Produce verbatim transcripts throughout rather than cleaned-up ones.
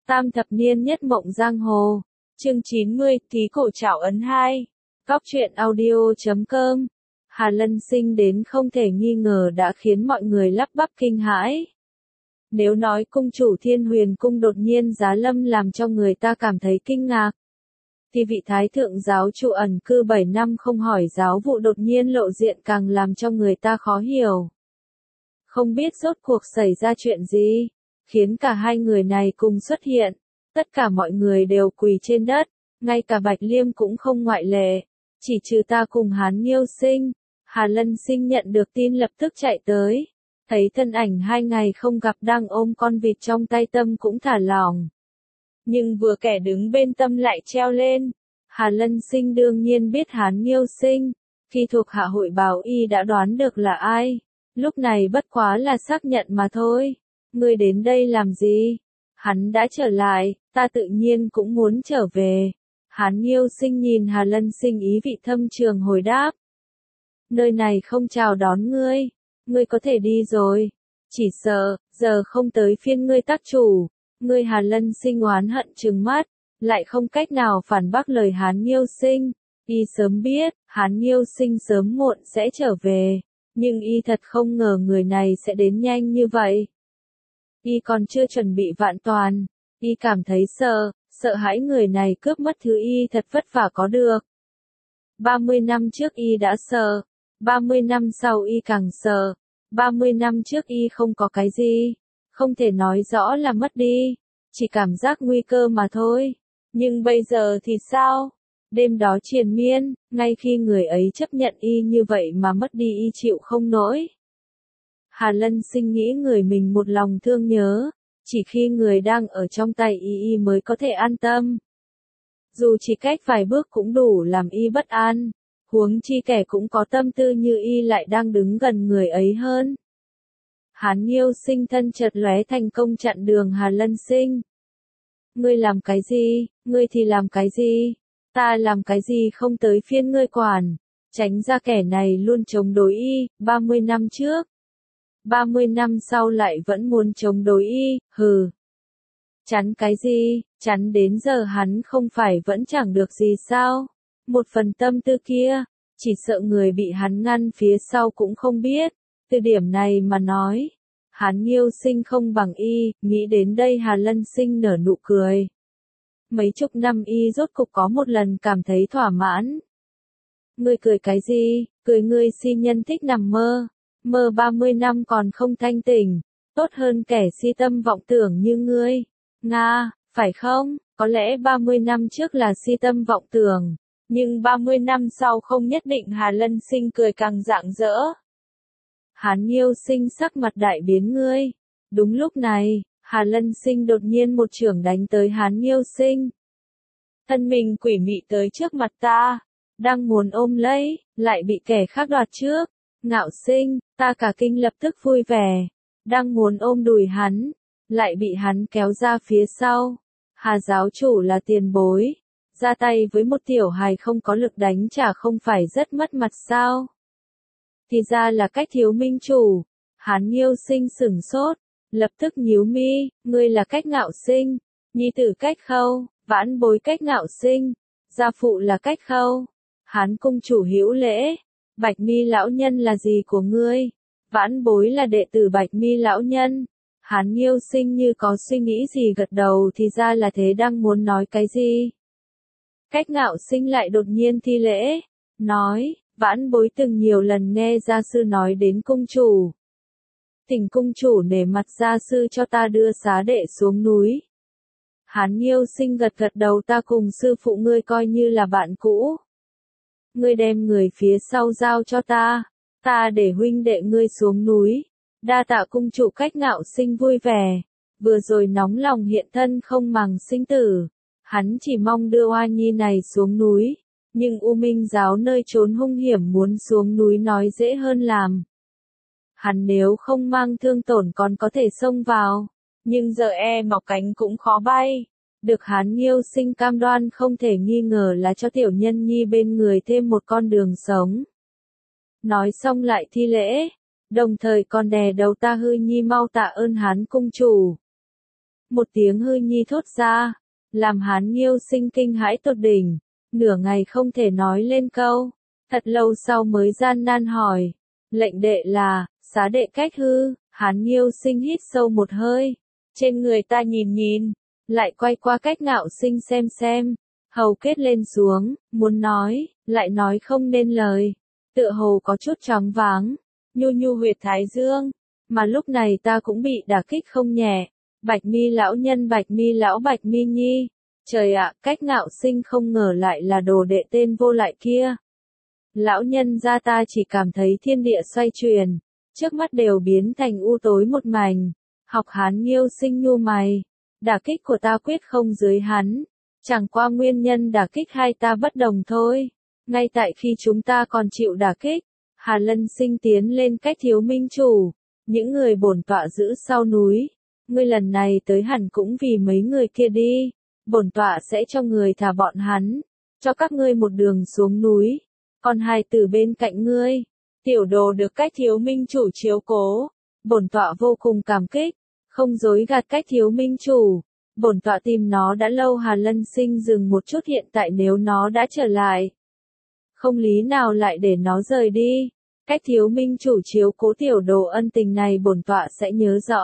Tam thập niên nhất mộng giang hồ. Chương chín mươi, Thí cổ trảo ấn hai. Góc truyện audio chấm com. Hà Lân Sinh đến không thể nghi ngờ đã khiến mọi người lắp bắp kinh hãi. Nếu nói cung chủ Thiên Huyền cung đột nhiên giá lâm làm cho người ta cảm thấy kinh ngạc, thì vị thái thượng giáo chủ ẩn cư bảy năm không hỏi giáo vụ đột nhiên lộ diện càng làm cho người ta khó hiểu. Không biết rốt cuộc xảy ra chuyện gì, khiến cả hai người này cùng xuất hiện. Tất cả mọi người đều quỳ trên đất, ngay cả Bạch Liêm cũng không ngoại lệ. Chỉ trừ ta cùng Hán Nghiêu Sinh. Hà Lân Sinh nhận được tin lập tức chạy tới. Thấy thân ảnh hai ngày không gặp đang ôm con vịt trong tay, tâm cũng thả lỏng. Nhưng vừa kẻ đứng bên tâm lại treo lên. Hà Lân Sinh đương nhiên biết Hán Nghiêu Sinh. Khi thuộc hạ hội báo y đã đoán được là ai. Lúc này bất quá là xác nhận mà thôi. Ngươi đến đây làm gì? Hắn đã trở lại, ta tự nhiên cũng muốn trở về. Hán Nghiêu Sinh nhìn Hà Lân Sinh ý vị thâm trường hồi đáp. Nơi này không chào đón ngươi, ngươi có thể đi rồi. Chỉ sợ, giờ không tới phiên ngươi tác chủ. Ngươi Hà Lân Sinh oán hận trừng mắt, lại không cách nào phản bác lời Hán Nghiêu Sinh. Y sớm biết, Hán Nghiêu Sinh sớm muộn sẽ trở về, nhưng y thật không ngờ người này sẽ đến nhanh như vậy. Y còn chưa chuẩn bị vạn toàn, y cảm thấy sợ, sợ hãi người này cướp mất thứ y thật vất vả có được. ba mươi năm trước y đã sợ, ba mươi năm sau y càng sợ, ba mươi năm trước y không có cái gì, không thể nói rõ là mất đi, chỉ cảm giác nguy cơ mà thôi. Nhưng bây giờ thì sao? Đêm đó triền miên, ngay khi người ấy chấp nhận y như vậy mà mất đi y chịu không nổi. Hà Lân Sinh nghĩ người mình một lòng thương nhớ, chỉ khi người đang ở trong tay y y mới có thể an tâm. Dù chỉ cách vài bước cũng đủ làm y bất an, huống chi kẻ cũng có tâm tư như y lại đang đứng gần người ấy hơn. Hán Nghiêu Sinh thân chợt lóe thành công chặn đường Hà Lân Sinh. Ngươi làm cái gì, ngươi thì làm cái gì, ta làm cái gì không tới phiên ngươi quản, tránh ra kẻ này luôn chống đối y, ba mươi năm trước. ba mươi năm sau lại vẫn muốn chống đối y, hừ. Chắn cái gì, chắn đến giờ hắn không phải vẫn chẳng được gì sao? Một phần tâm tư kia, chỉ sợ người bị hắn ngăn phía sau cũng không biết. Từ điểm này mà nói, Hán Nghiêu Sinh không bằng y, nghĩ đến đây Hà Lân Sinh nở nụ cười. Mấy chục năm y rốt cục có một lần cảm thấy thỏa mãn. Ngươi cười cái gì, cười ngươi si nhân thích nằm mơ. Mơ ba mươi năm còn không thanh tỉnh, tốt hơn kẻ si tâm vọng tưởng như ngươi. Nga, phải không? Có lẽ ba mươi năm trước là si tâm vọng tưởng, nhưng ba mươi năm sau không nhất định. Hà Lân Sinh cười càng rạng rỡ. Hán Nghiêu Sinh sắc mặt đại biến ngươi. Đúng lúc này, Hà Lân Sinh đột nhiên một chưởng đánh tới Hán Nghiêu Sinh. Thân mình quỷ mị tới trước mặt ta, đang muốn ôm lấy, lại bị kẻ khác đoạt trước. Ngạo Sinh, ta cả kinh lập tức vui vẻ, đang muốn ôm đùi hắn, lại bị hắn kéo ra phía sau. Hà giáo chủ là tiền bối, ra tay với một tiểu hài không có lực đánh trả không phải rất mất mặt sao? Thì ra là cách thiếu minh chủ. Hán Nghiêu Sinh sửng sốt, lập tức nhíu mi, ngươi là cách Ngạo Sinh, nhi tử cách Khâu, vãn bối cách Ngạo Sinh, gia phụ là cách Khâu. Hán cung chủ hữu lễ. Bạch Mi lão nhân là gì của ngươi? Vãn bối là đệ tử Bạch Mi lão nhân. Hán Nghiêu Sinh như có suy nghĩ gì gật đầu, thì ra là thế, đang muốn nói cái gì. Cách Ngạo Sinh lại đột nhiên thi lễ, nói, vãn bối từng nhiều lần nghe gia sư nói đến cung chủ. Thỉnh cung chủ nể mặt gia sư cho ta đưa xá đệ xuống núi. Hán Nghiêu Sinh gật gật đầu, ta cùng sư phụ ngươi coi như là bạn cũ. Ngươi đem người phía sau giao cho ta, ta để huynh đệ ngươi xuống núi. Đa tạ cung chủ. Cách Ngạo Sinh vui vẻ, vừa rồi nóng lòng hiện thân không màng sinh tử. Hắn chỉ mong đưa oa nhi này xuống núi, nhưng U Minh giáo nơi trốn hung hiểm, muốn xuống núi nói dễ hơn làm. Hắn nếu không mang thương tổn còn có thể xông vào, nhưng giờ e mọc cánh cũng khó bay. Được Hán Nghiêu Sinh cam đoan không thể nghi ngờ là cho tiểu nhân nhi bên người thêm một con đường sống. Nói xong lại thi lễ, đồng thời còn đè đầu ta, hư nhi mau tạ ơn Hán cung chủ. Một tiếng hư nhi thốt ra, làm Hán Nghiêu Sinh kinh hãi tột đỉnh, nửa ngày không thể nói lên câu, thật lâu sau mới gian nan hỏi, lệnh đệ là, xá đệ cách hư, Hán Nghiêu Sinh hít sâu một hơi, trên người ta nhìn nhìn, lại quay qua Cách Ngạo Sinh xem xem, hầu kết lên xuống, muốn nói, lại nói không nên lời, tựa hồ có chút choáng váng, nhu nhu huyệt thái dương, mà lúc này ta cũng bị đả kích không nhẹ. Bạch Mi lão nhân Bạch Mi lão Bạch Mi nhi, trời ạ, Cách Ngạo Sinh không ngờ lại là đồ đệ tên vô lại kia. Lão nhân gia ta chỉ cảm thấy thiên địa xoay chuyển, trước mắt đều biến thành u tối một mảnh, học Hán Nghiêu Sinh nhu mày, đả kích của ta quyết không dưới hắn, chẳng qua nguyên nhân đả kích hai ta bất đồng thôi, ngay tại khi chúng ta còn chịu đả kích, Hà Lân Sinh tiến lên cách Thiếu Minh Chủ, những người bổn tọa giữ sau núi. Ngươi lần này tới hẳn cũng vì mấy người kia đi, bổn tọa sẽ cho người thả bọn hắn, cho các ngươi một đường xuống núi, còn hai từ bên cạnh ngươi, tiểu đồ được Cách Thiếu Minh Chủ chiếu cố, bổn tọa vô cùng cảm kích, không dối gạt Cách Thiếu Minh Chủ, bổn tọa tìm nó đã lâu. Hà Lân Sinh dừng một chút, hiện tại nếu nó đã trở lại, không lý nào lại để nó rời đi, Cách Thiếu Minh Chủ chiếu cố tiểu đồ ân tình này bổn tọa sẽ nhớ rõ.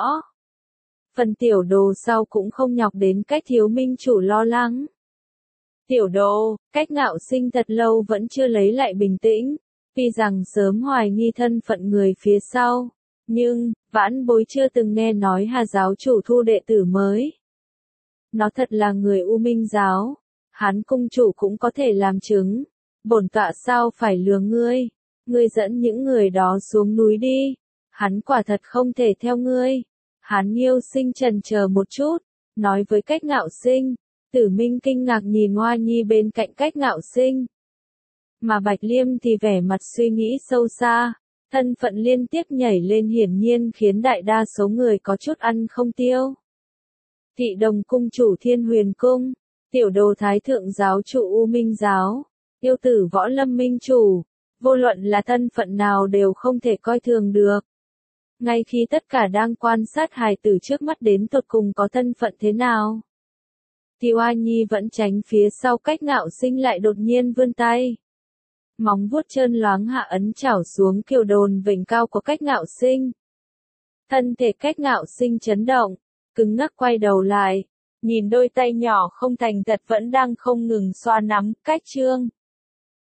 Phần tiểu đồ sau cũng không nhọc đến Cách Thiếu Minh Chủ lo lắng. Tiểu đồ, Cách Ngạo Sinh thật lâu vẫn chưa lấy lại bình tĩnh, tuy rằng sớm hoài nghi thân phận người phía sau, nhưng, vãn bối chưa từng nghe nói Hà giáo chủ thu đệ tử mới. Nó thật là người U Minh giáo, Hán cung chủ cũng có thể làm chứng, bổn tọa sao phải lừa ngươi, ngươi dẫn những người đó xuống núi đi, hắn quả thật không thể theo ngươi. Hán Nghiêu Sinh chần chờ một chút, nói với Cách Ngạo Sinh, Tử Minh kinh ngạc nhìn Hoa Nhi bên cạnh Cách Ngạo Sinh. Mà Bạch Liêm thì vẻ mặt suy nghĩ sâu xa, thân phận liên tiếp nhảy lên hiển nhiên khiến đại đa số người có chút ăn không tiêu. Thị Đồng Cung chủ Thiên Huyền Cung, tiểu đồ Thái Thượng giáo chủ U Minh giáo, yêu tử Võ Lâm Minh chủ, vô luận là thân phận nào đều không thể coi thường được. Ngay khi tất cả đang quan sát hài tử trước mắt đến tột cùng có thân phận thế nào, thì Hoa Nhi vẫn tránh phía sau Cách Ngạo Sinh lại đột nhiên vươn tay. Móng vuốt trơn loáng hạ ấn chảo xuống kiều đồn vểnh cao của Cách Ngạo Sinh. Thân thể Cách Ngạo Sinh chấn động, cứng ngắc quay đầu lại, nhìn đôi tay nhỏ không thành thật vẫn đang không ngừng xoa nắm. Cách Trương